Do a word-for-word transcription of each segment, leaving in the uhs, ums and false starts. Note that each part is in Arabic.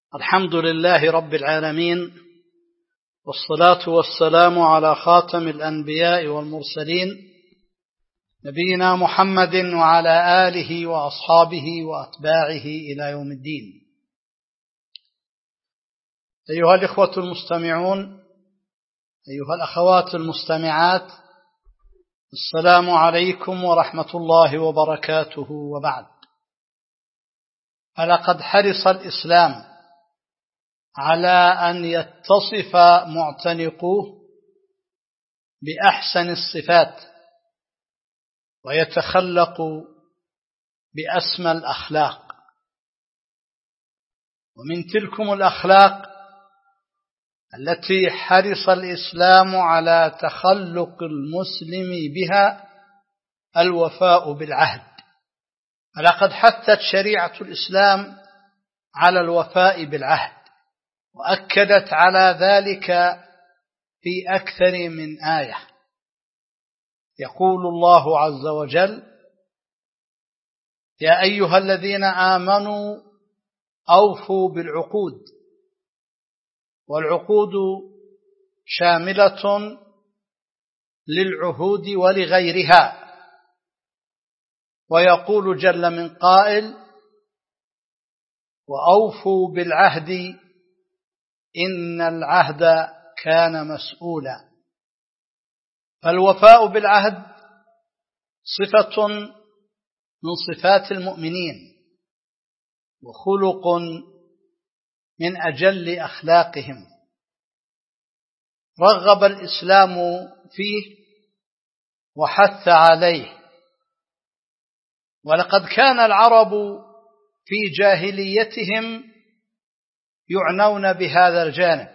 الحمد لله رب العالمين، والصلاة والسلام على خاتم الأنبياء والمرسلين نبينا محمد وعلى آله وأصحابه وأتباعه إلى يوم الدين. أيها الإخوة المستمعون، أيها الأخوات المستمعات، السلام عليكم ورحمة الله وبركاته. وبعد، فلقد حرص الإسلام على أن يتصف معتنقوه بأحسن الصفات ويتخلق بأسمى الأخلاق، ومن تلكم الأخلاق التي حرص الإسلام على تخلق المسلم بها الوفاء بالعهد. فلقد حثت شريعة الإسلام على الوفاء بالعهد، وأكدت على ذلك في أكثر من آية. يقول الله عز وجل: يا أيها الذين آمنوا أوفوا بالعقود. والعقود شاملة للعهود ولغيرها. ويقول جل من قائل: وأوفوا بالعهد إن العهد كان مسؤولا. فالوفاء بالعهد صفة من صفات المؤمنين، وخلق من أجل أخلاقهم، رغب الإسلام فيه وحث عليه. ولقد كان العرب في جاهليتهم يعنون بهذا الجانب،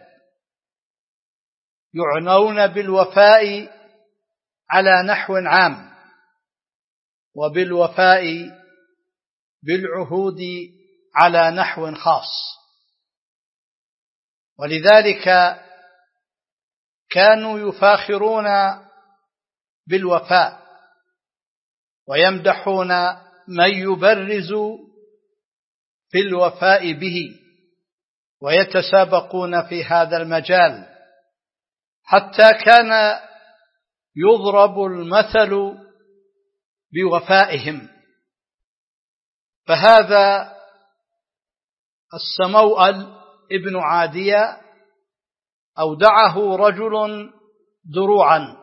يعنون بالوفاء على نحو عام، وبالوفاء بالعهود على نحو خاص. ولذلك كانوا يفاخرون بالوفاء ويمدحون من يبرز في الوفاء به، ويتسابقون في هذا المجال، حتى كان يضرب المثل بوفائهم. فهذا السموأل ابن عادية أودعه رجل دروعا،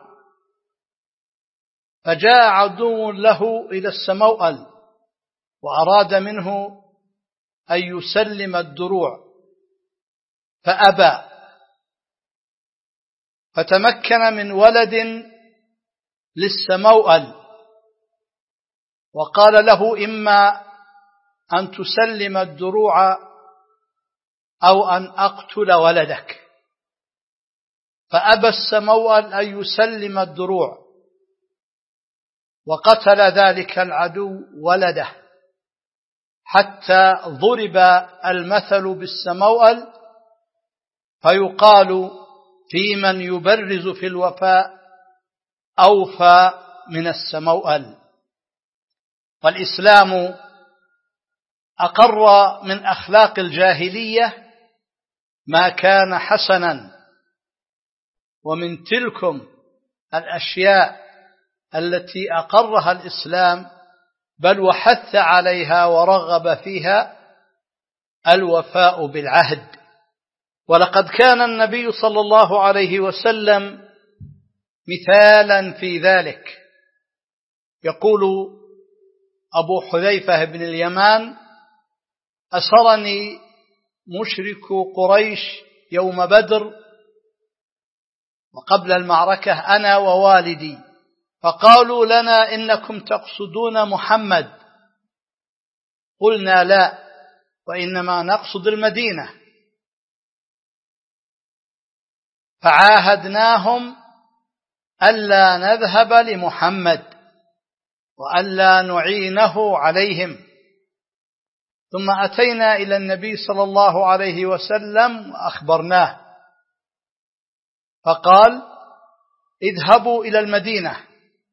فجاء عدو له إلى السموأل وأراد منه أن يسلم الدروع، فأبى، فتمكن من ولد للسموأل وقال له: إما أن تسلم الدروع أو أن أقتل ولدك. فأبى السموأل أن يسلم الدروع، وقتل ذلك العدو ولده، حتى ضرب المثل بالسموأل، فيقال في من يبرز في الوفاء أوفى من السموأل. والإسلام أقر من أخلاق الجاهلية ما كان حسنا، ومن تلكم الأشياء التي أقرها الإسلام بل وحث عليها ورغب فيها الوفاء بالعهد. ولقد كان النبي صلى الله عليه وسلم مثالا في ذلك. يقول أبو حذيفة بن اليمان: أسرني مشرك قريش يوم بدر وقبل المعركة أنا ووالدي، فقالوا لنا: إنكم تقصدون محمد. قلنا: لا، وإنما نقصد المدينة. فعاهدناهم ألا نذهب لمحمد وألا نعينه عليهم. ثم أتينا إلى النبي صلى الله عليه وسلم وأخبرناه، فقال: اذهبوا إلى المدينة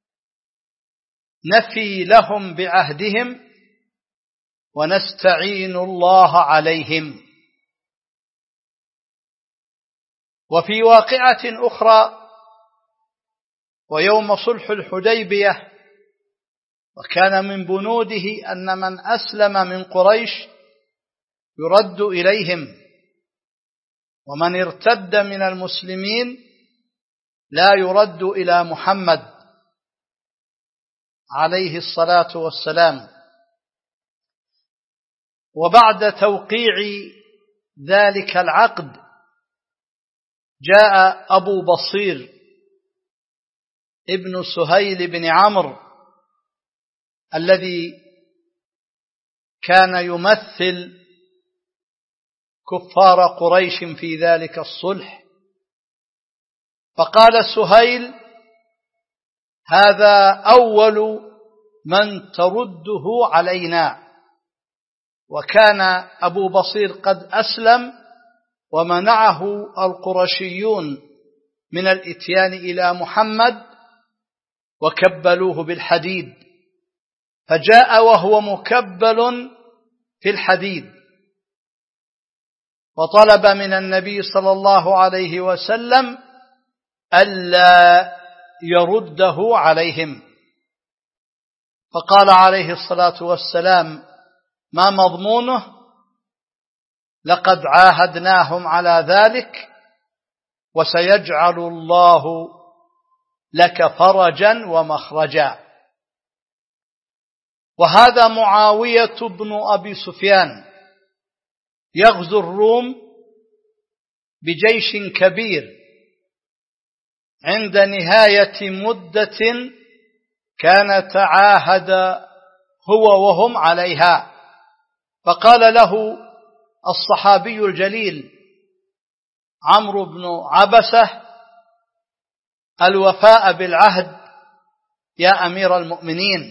نفي لهم بعهدهم ونستعين الله عليهم. وفي واقعة أخرى ويوم صلح الحديبية، وكان من بنوده أن من أسلم من قريش يرد إليهم، ومن ارتد من المسلمين لا يرد إلى محمد عليه الصلاة والسلام. وبعد توقيع ذلك العقد جاء أبو بصير ابن سهيل بن عمرو الذي كان يمثل كفار قريش في ذلك الصلح، فقال سهيل: هذا أول من ترده علينا. وكان أبو بصير قد أسلم ومنعه القرشيون من الإتيان إلى محمد وكبلوه بالحديد، فجاء وهو مكبل في الحديد وطلب من النبي صلى الله عليه وسلم ألا يرده عليهم، فقال عليه الصلاة والسلام: ما مضمونه؟ لقد عاهدناهم على ذلك وسيجعل الله لك فرجا ومخرجا. وهذا معاوية بن أبي سفيان يغزو الروم بجيش كبير عند نهاية مدة كان تعاهد هو وهم عليها، فقال له الصحابي الجليل عمرو بن عبسة: الوفاء بالعهد يا أمير المؤمنين.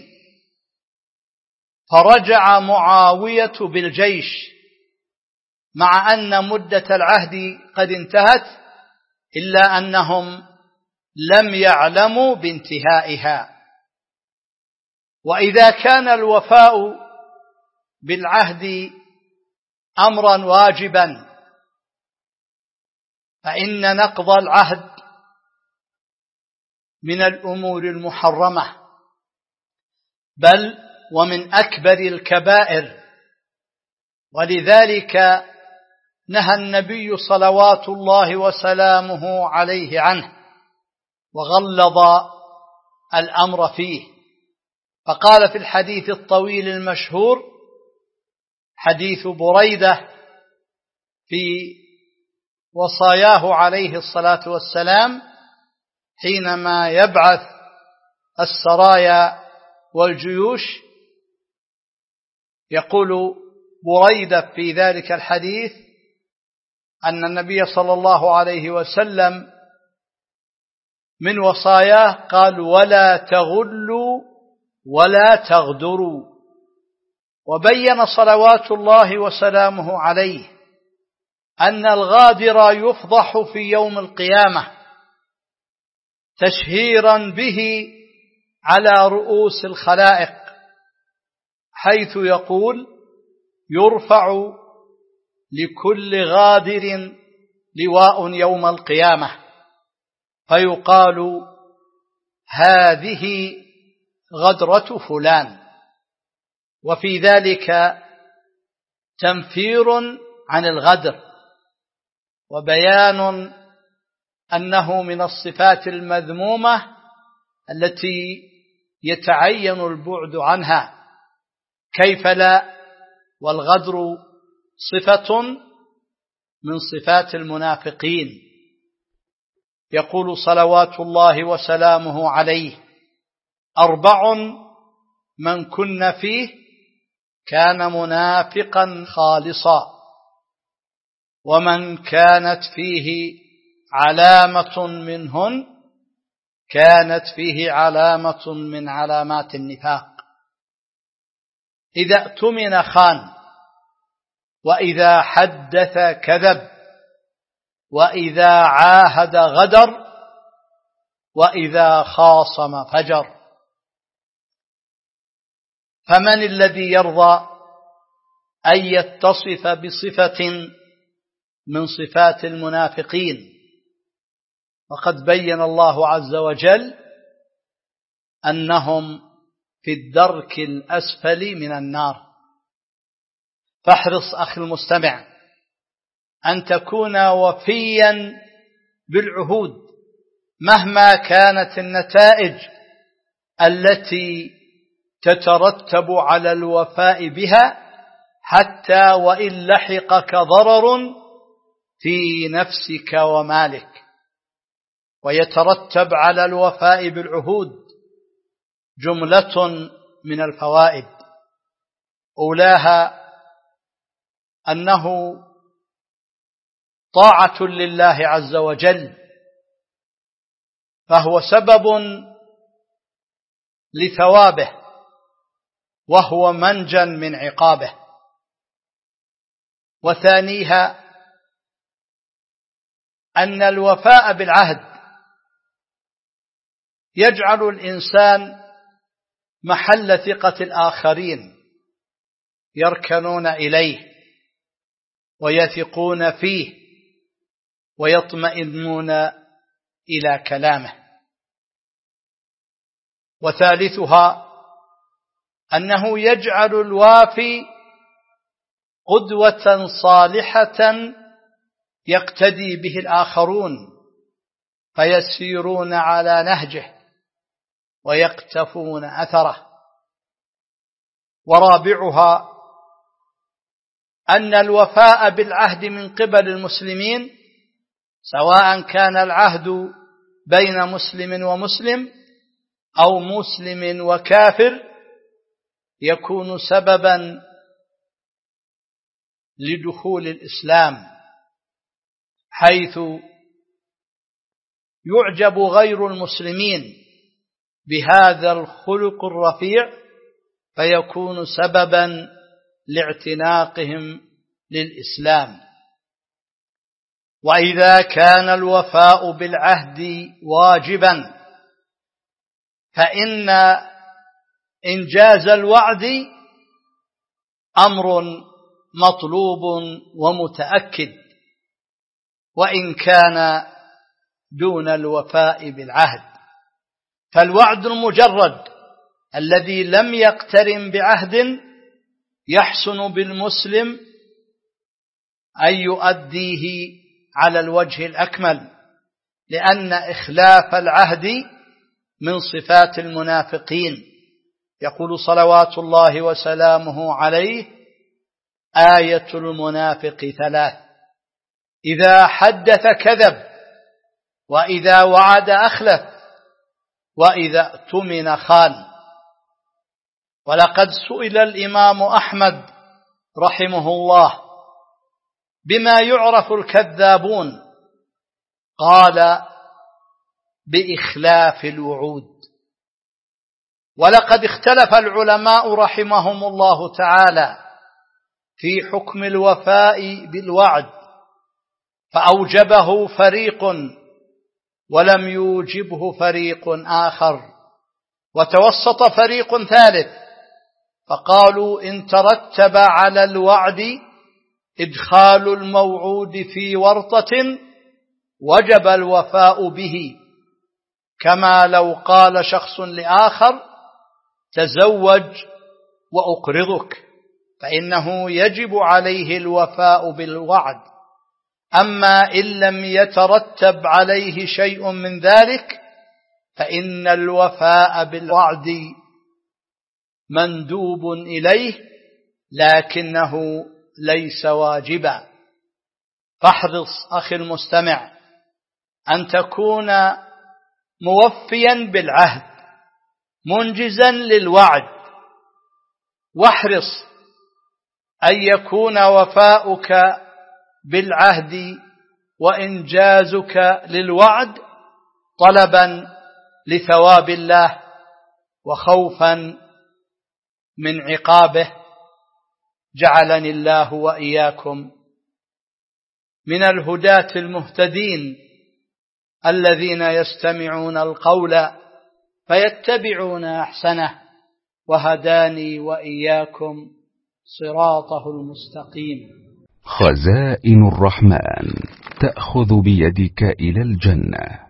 فرجع معاوية بالجيش مع أن مدة العهد قد انتهت، إلا أنهم لم يعلموا بانتهائها. وإذا كان الوفاء بالعهد أمرا واجبا، فإن نقض العهد من الأمور المحرمة، بل ومن أكبر الكبائر. ولذلك نهى النبي صلوات الله وسلامه عليه عنه وغلظ الأمر فيه، فقال في الحديث الطويل المشهور حديث بريدة في وصاياه عليه الصلاة والسلام حينما يبعث السرايا والجيوش، يقول بريدة في ذلك الحديث أن النبي صلى الله عليه وسلم من وصاياه قال: ولا تغلوا ولا تغدروا. وبين صلوات الله وسلامه عليه أن الغادر يفضح في يوم القيامة تشهيرا به على رؤوس الخلائق، حيث يقول: يرفع لكل غادر لواء يوم القيامة، فيقال: هذه غدرة فلان. وفي ذلك تنفير عن الغدر وبيان أنه من الصفات المذمومة التي يتعين البعد عنها، كيف لا، والغدر صفة من صفات المنافقين. يقول صلوات الله وسلامه عليه: أربع من كن فيه كان منافقا خالصا، ومن كانت فيه علامة منهن كانت فيه علامة من علامات النفاق. إذا اؤتمن خان، وإذا حدث كذب، وإذا عاهد غدر، وإذا خاصم فجر. فمن الذي يرضى أن يتصف بصفة من صفات المنافقين وقد بين الله عز وجل أنهم في الدرك الأسفل من النار. فاحرص أخي المستمع أن تكون وفيا بالعهود مهما كانت النتائج التي تترتب على الوفاء بها، حتى وإن لحقك ضرر في نفسك ومالك. ويترتب على الوفاء بالعهود جملة من الفوائد، أولاها أنه طاعة لله عز وجل، فهو سبب لثوابه وهو منجا من عقابه. وثانيها أن الوفاء بالعهد يجعل الإنسان محل ثقة الآخرين، يركنون إليه ويثقون فيه ويطمئنون إلى كلامه. وثالثها أنه يجعل الوافي قدوة صالحة يقتدي به الآخرون فيسيرون على نهجه ويقتفون أثره. ورابعها أن الوفاء بالعهد من قبل المسلمين، سواء كان العهد بين مسلم ومسلم أو مسلم وكافر، يكون سببا لدخول الإسلام، حيث يعجب غير المسلمين بهذا الخلق الرفيع فيكون سببا لاعتناقهم للإسلام. وإذا كان الوفاء بالعهد واجبا، فإن إنجاز الوعد أمر مطلوب ومتأكد، وإن كان دون الوفاء بالعهد. فالوعد المجرد الذي لم يقترن بعهد يحسن بالمسلم أن يؤديه على الوجه الأكمل، لأن إخلاف العهد من صفات المنافقين. يقول صلوات الله وسلامه عليه: آية المنافق ثلاث: إذا حدث كذب، وإذا وعد أخلف، وإذا اؤتمن خان. ولقد سئل الإمام أحمد رحمه الله بما يعرف الكذابون، قال: بإخلاف الوعود. ولقد اختلف العلماء رحمهم الله تعالى في حكم الوفاء بالوعد، فأوجبه فريق ولم يوجبه فريق آخر، وتوسط فريق ثالث فقالوا إن ترتب على الوعد إدخال الموعود في ورطة وجب الوفاء به، كما لو قال شخص لآخر: تزوج وأقرضك، فإنه يجب عليه الوفاء بالوعد. أما إن لم يترتب عليه شيء من ذلك فإن الوفاء بالوعد مندوب إليه لكنه ليس واجبا. فاحرص أخي المستمع أن تكون موفيا بالعهد منجزا للوعد، واحرص أن يكون وفاؤك بالعهد وإنجازك للوعد طلبا لثواب الله وخوفا من عقابه. جعلني الله وإياكم من الهداة المهتدين الذين يستمعون القول فيتبعون أحسنه، وهداني وإياكم صراطه المستقيم. خزائن الرحمن تأخذ بيدك إلى الجنة.